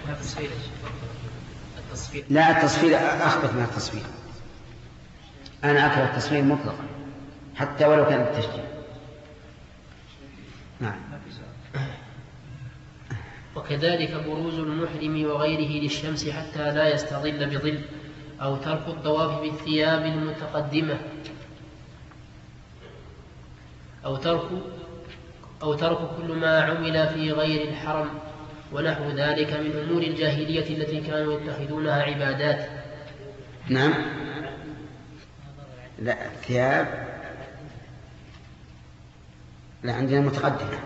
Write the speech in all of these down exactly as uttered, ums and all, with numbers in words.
لا، التصفير أخبث من التصفير. أنا أكره التصفير مطلقا حتى ولو كان التشجيع. نعم. وكذلك بروز المحرم وغيره للشمس حتى لا يستظل بظل، أو ترك الطواف بالثياب المتقدمة، أو ترك أو ترك كل ما عمل في غير الحرم ونحو ذلك من أمور الجاهلية التي كانوا يتخذونها عبادات. نعم. لا، الثياب لا، عندنا متقدمة.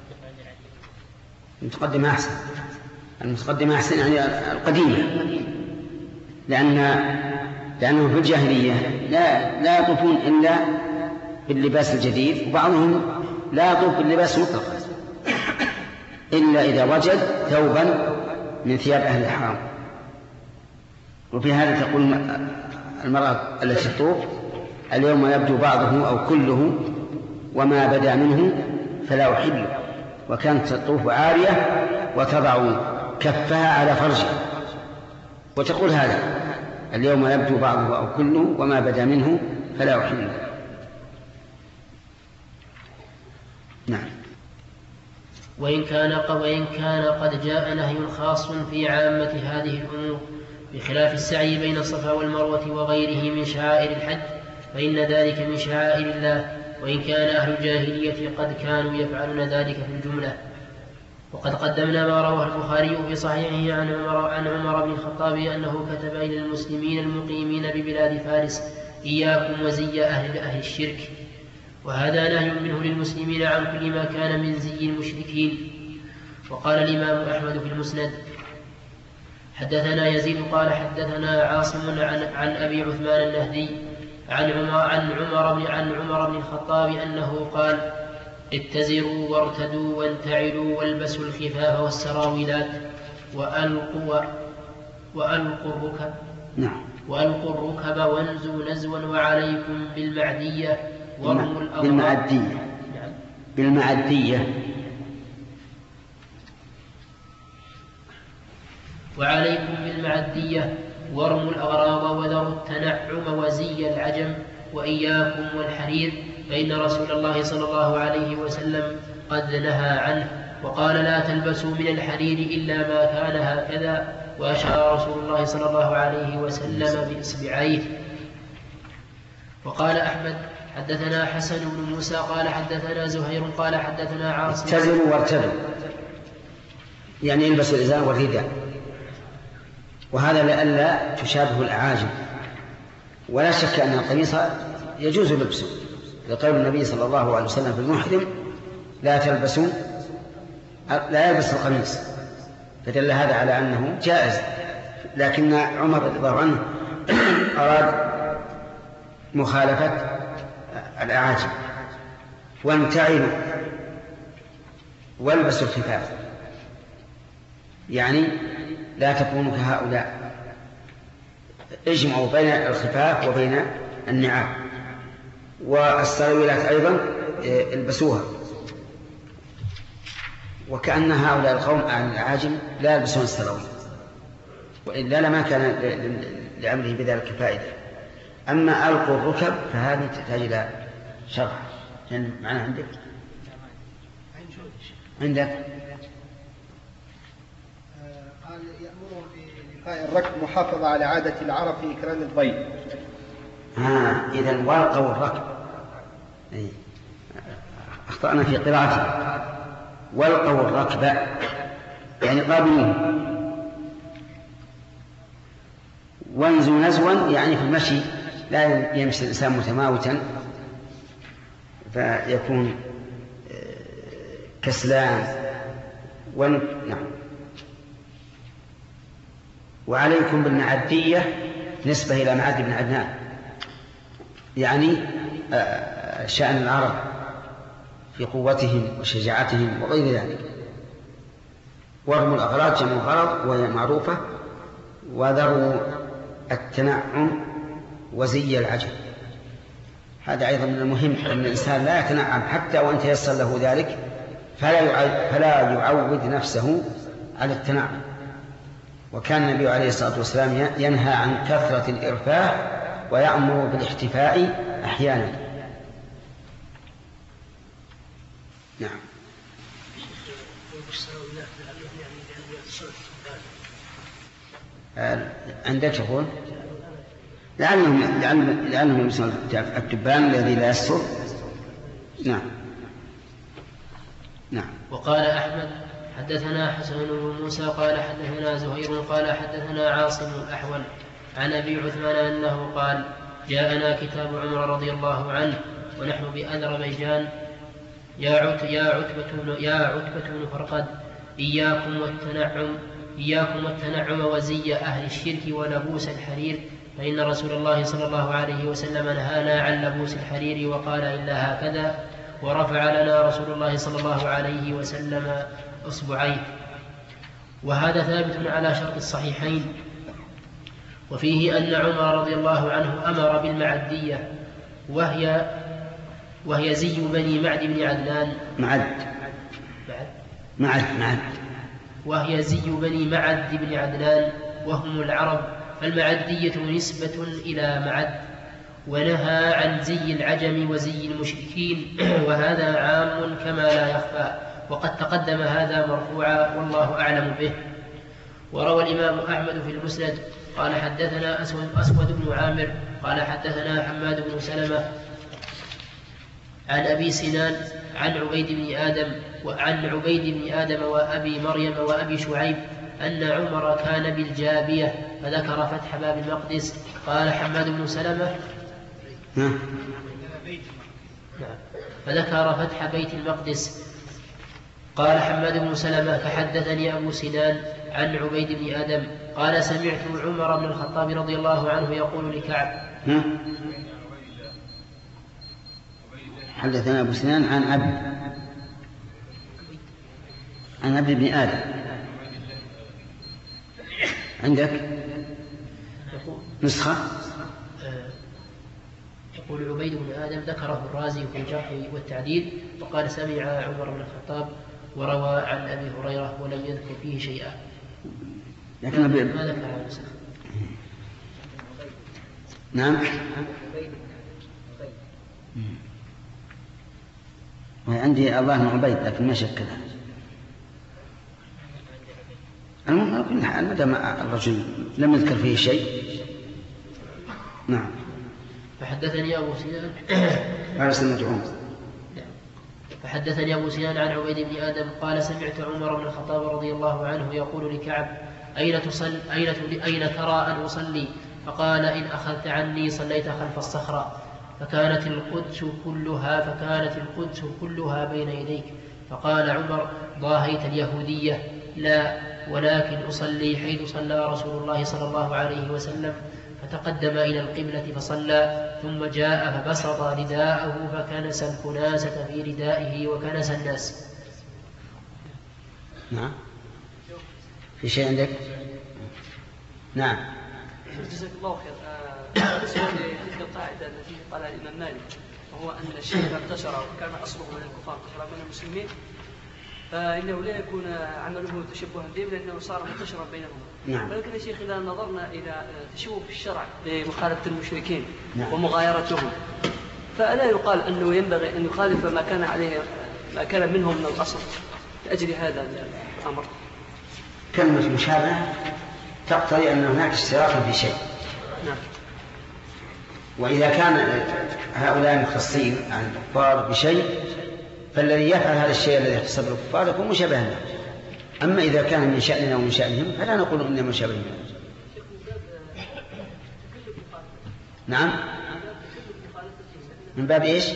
المتقدمة أحسن. المتقدمة أحسن يعني القديمة، لأن لأنهم في الجاهلية لا لا يطوفون إلا باللباس الجديد، وبعضهم لا يطوف باللباس مطلقا إلا إذا وجد ثوبا من ثياب أهل الحرم. وفي هذا تقول المرأة التي تطوف: اليوم يبدو بعضه أو كله وما بدا منه فلا أحل. وكانت تطوف عارية وتضع كفها على فرجها وتقول هذا: اليوم يبدو بعضه أو كله وما بدا منه فلا أحل. نعم. وإن كان وإن كان قد جاء نهي خاص في عامة هذه الأمور بخلاف السعي بين الصفا والمروة وغيره من شعائر الحج، فإن ذلك من شعائر الله، وإن كان أهل الجاهلية قد كانوا يفعلون ذلك في الجملة. وقد قدمنا ما رواه البخاري في صحيحه عن عمر, عن عمر بن الخطاب أنه كتب إلى المسلمين المقيمين ببلاد فارس: إياكم وزي أهل, أهل الشرك. وهذا نهي منه للمسلمين عن كل ما كان من زي المشركين. وقال الإمام أحمد في المسند: حدثنا يزيد قال حدثنا عاصم عن, عن أبي عثمان النهدي عن عمر, عن, عمر بن, عن عمر بن الخطاب أنه قال: اتزروا وارتدوا وانتعلوا والبسوا الخفاف والسراويلات وألقوا, وألقوا الركب نعم. وألقوا الركب وانزوا نزوا وعليكم بالمعدية ورموا الأغراض. بالمعدية. نعم. بالمعدية. وعليكم بالمعدية ورموا الأغراض وذروا التنعم وزي العجم وإياكم والحرير، فإن رسول الله صلى الله عليه وسلم قد نهى عنه، وقال: لا تلبسوا من الحرير إلا ما كان هكذا. وأشار رسول الله صلى الله عليه وسلم بإصبعيه. وقال أحمد: حدثنا حسن بن موسى قال حدثنا زهير قال حدثنا عاصم. اتزروا وارتدوا يعني يلبسوا الإزار والرداء، وهذا لئلا تشابه الأعاجم. ولا شك أن القميص يجوز لبسه، لقول النبي صلى الله عليه وسلم في المحرم: لا تلبسوا لا يلبس القميص، فدل هذا على أنه جائز. لكن عمر رضي الله عنه أراد مخالفة الأعاجم: وانتعلوا والبسوا الخفاف، يعني لا تكونوا كهؤلاء، اجمعوا بين الخفاف وبين النعال. والسراويلات أيضا البسوها. وكأن هؤلاء القوم عن العاجم لا يلبسون السراويل، وإلا لما كان لعمله بذلك فائدة. أما ألقوا الركب فهذه تحتاج إلى شرح. معنى عندك عندك قال: يأمره بلقاء الركب محافظة على عادة العرب في إكرام الضيف. ها إذن والقوا الركب. أخطأنا في قراءته. والقوا الركب يعني قابلوه. وانزوا نزوا يعني في المشي لا يمشي الإنسان متماوتا فيكون كسلان. ون... نعم. وعليكم بالمعدية نسبة إلى معد بن عدنان، يعني شأن العرب في قوتهم وشجاعتهم وغير ذلك. ورموا الأغراض جمع غرض وهي معروفة. وذروا التنعم وزي العجل. هذا أيضا من المهم أن الإنسان لا يتنعم حتى وأن تيسر له ذلك، فلا فلا يعود نفسه على التنعم، وكان النبي عليه الصلاة والسلام ينهى عن كثرة الإرفاه ويأمر بالاحتفاء أحيانا. نعم. عندك تقول لعلهم لعلهم يلبسون التبان الذي لا يستر. نعم. نعم. وقال أحمد حدثنا حسن بن موسى قال حدثنا زهير قال حدثنا عاصم الأحول عن أبي عثمان أنه قال جاءنا كتاب عمر رضي الله عنه ونحن بأذربيجان يا عت يا عتبة بن يا عتبة بن فرقد إياكم والتنعم إياكم والتنعم وزي أهل الشرك ولبوس الحرير فإن رسول الله صلى الله عليه وسلم نهانا عن لبوس الحرير وقال إلا هكذا ورفع لنا رسول الله صلى الله عليه وسلم أصبعيه. وهذا ثابت على شرط الصحيحين. وفيه أن عمر رضي الله عنه أمر بالمعدية وهي وهي زي بني معد بن عدنان معد معد معد وهي زي بني معد بن عدنان وهم العرب فالمعدية نسبة إلى معد. ونهى عن زي العجم وزي المشركين وهذا عام كما لا يخفى وقد تقدم هذا مرفوعا والله أعلم به. وروى الإمام أحمد في المسند قال حدثنا أسود, أسود بن عامر قال حدثنا حماد بن سلمة عن أبي سنان عن عبيد بن آدم وعن عبيد بن آدم وأبي مريم وأبي شعيب أن عمر كان بالجابية فذكر فتح باب المقدس. قال حماد بن سلمة نعم فذكر فتح بيت المقدس. قال حماد بن سلمة فحدثني أبو سنان عن عبيد بن آدم قال سمعت عمر بن الخطاب رضي الله عنه يقول لكعب حدثنا أبو سنان عن عبد عن عبد بن آدم. عندك نسخة؟ يقول عبيد بن آدم ذكره الرازي في الجرح والتعديل وقال سمع عمر بن الخطاب وروى عن أبي هريرة ولم يذكر فيه شيئا. لكن ما ذكر عن نسخة. نعم. عندي الله بن عبيد لكن ما شك كذا. المهم على كل حال ما دام الرجل لم يذكر فيه شيء. نعم. فحدثني أبو سنان فارس المدعوم فحدثني أبو سنان عن عبيد بن آدم قال سمعت عمر بن الخطاب رضي الله عنه يقول لكعب أين تصل أين أين ترى أن أصلي؟ فقال إن أخذت عني صليت خلف الصخرة فكانت القدس كلها فكانت القدس كلها بين يديك. فقال عمر ضاهيت اليهودية لا ولكن أصلي حيث صلى رسول الله صلى الله عليه وسلم. فتقدم إلى القبلة فصلى ثم جاء فبسط رداءه فكنس الكناسة في ردائه وكنس الناس. نعم. في شيء عندك؟ نعم. جزاك الله خير. بالنسبة لتلك القاعدة التي قالها الإمام مالك وهو أن الشيء إذا انتشر وكان أصله من الكفار انتشر من المسلمين فإنه لا يكون عمله تشبها بهم لأنه صار منتشرا بينهم. نعم. ولكن يا شيخ إذا نظرنا إلى تشوف الشرع بمخالفة المشركين نعم. ومغايرتهم فألا يقال أنه ينبغي أن يخالف ما كان عليه ما كان منهم من الأصل لأجل هذا الأمر؟ كلمة مشابهة تقتضي أن هناك اشتراكا في شيء. نعم. وإذا كان هؤلاء مختصين عن الكفار بشيء فالذي يفعل هذا الشيء الذي يختص بالكفار يكون مشابها له. أما إذا كان من شأننا ومن شأنهم فلا نقول إننا مشابهين. نعم. من باب إيش؟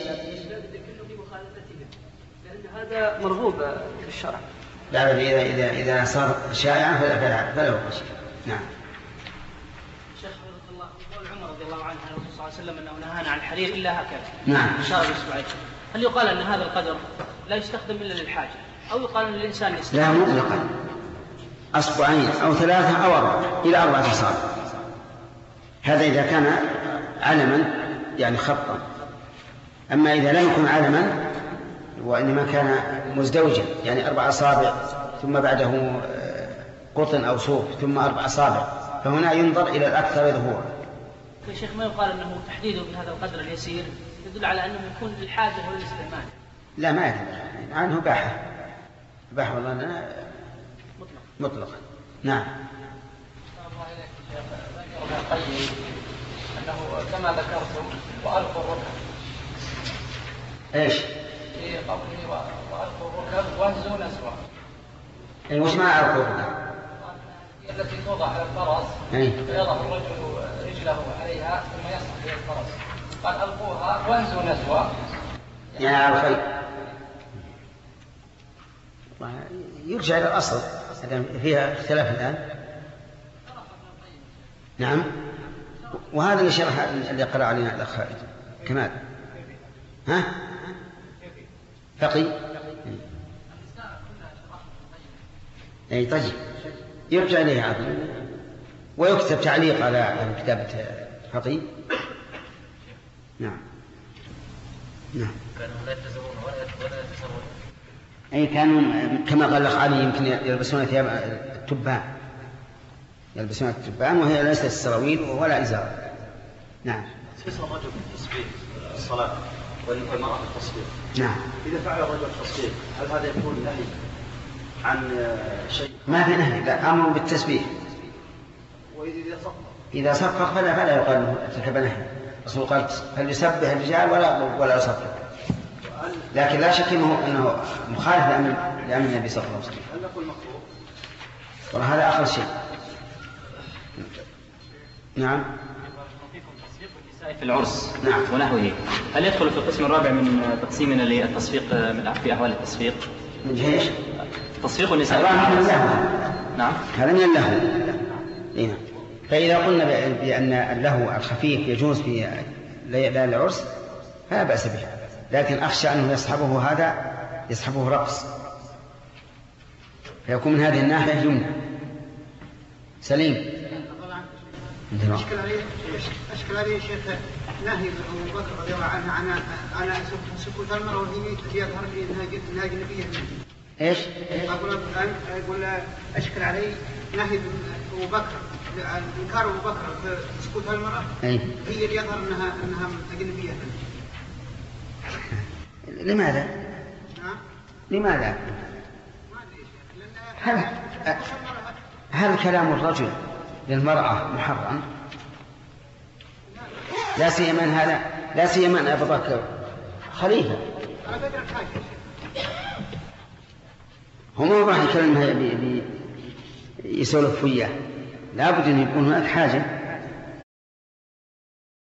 لأن هذا مرغوب في الشرع. لا إذا إذا إذا صار شائعا فلا فلا فلا يقص. نعم. شيخ رضي الله قول عمر رضي الله عنه عن الرسول صلى الله عليه وسلم أنه نهانا عن الحرير إلا هكذا. نعم. أشار بإصبعيه. هل يقال أن هذا القدر لا يستخدم إلا للحاجة أو يقال أن الإنسان يستخدم؟ لا مطلقا أصبعين أو ثلاثة أو أربعة إلى أربعة أصابع. هذا إذا كان علما يعني خطا. أما إذا لا يكون علما وإنما كان مزدوجا يعني أربع أصابع ثم بعده قطن أو صوف ثم أربع أصابع، فهنا ينظر إلى الأكثر ظهورا. يا شيخ ما يقال أنه تحديده بهذا القدر اليسير يدل على أنه يكون للحاجة وللاستعمال؟ لا ما يدل عنه باحة باحة والله لنا مطلق مطلقا. نعم. الله إليك شيخ ذكر ابن القيم أنه كما ذكرتم وألقوا الركب. إيش؟ في قوله وألقوا الركب وهزوا نسوة. أي وش معنى ألقوا الركب؟ التي توضع على الفرس فيضع الرجل رجله عليها ثم يصعد إلى الفرس. قال ألقوها وهزوا نسوة. يعني على الخيل. يرجع إلى الأصل فيها اختلاف الآن. نعم. وهذا اللي شرح اللي قرأ علينا الأخ كمال. ها؟ فقي. أي طيب. يرجع إليه عقل ويكتب تعليق على كتابة فقي. نعم. نعم. كانوا لا يتزرون ولا يتزرون. أي كانوا كما قال الأخ علي يمكن يلبسون ثياب التبان، يلبسون التبان وهي ليست السراويل ولا إزار. نعم. اسم الرجل في التصبيح الصلاة والمرأة في التصبيح. نعم. إذا فعل الرجل التصبيح هل هذا يكون نهي عن شيء؟ ما في نهي، لا أمر بالتسبيح. وإذا صفق إذا صفق فلا فلا يقال له ارتكب نهي. الرسول قال فليسبح الرجال ولا ولا يصفق. لكن لا شك انه انه مخالف لامر لامر النبي صلى الله عليه وسلم. هل نقول مكروه؟ وهذا اقل شيء. نعم. في العرس نعم ونحوه، هل يدخل في القسم الرابع من تقسيمنا للتصفيق في احوال التصفيق؟ من ايش؟ تصفيق النساء في العرس. نعم. هذا من اللهو. نعم. فاذا قلنا بان اللهو الخفيف يجوز في ليالي العرس فلا باس به، لكن أخشى أنه يصحبه هذا يصحبه رقص فيكون من هذه الناحية يمنع. سليم. أشكل عليه أشكل عليه شيخ نهي أبو بكر رضي الله عنه عن أنا سكوت المرأة وهي يظهر لي أنها أجنبية. إيش؟ أقول أقول أشكل عليه نهي أبو بكر إنكار أبو بكر في سكوت المرأة هي اللي يظهر أنها أنها أجنبية. لماذا؟ لماذا؟ هل هل كلام الرجل للمرأة محرم؟ لا سيما هذا لا سيما أبو بكر خليفة. هم راح يكلمها يسولف وياه، لابد أن يكون هناك حاجة.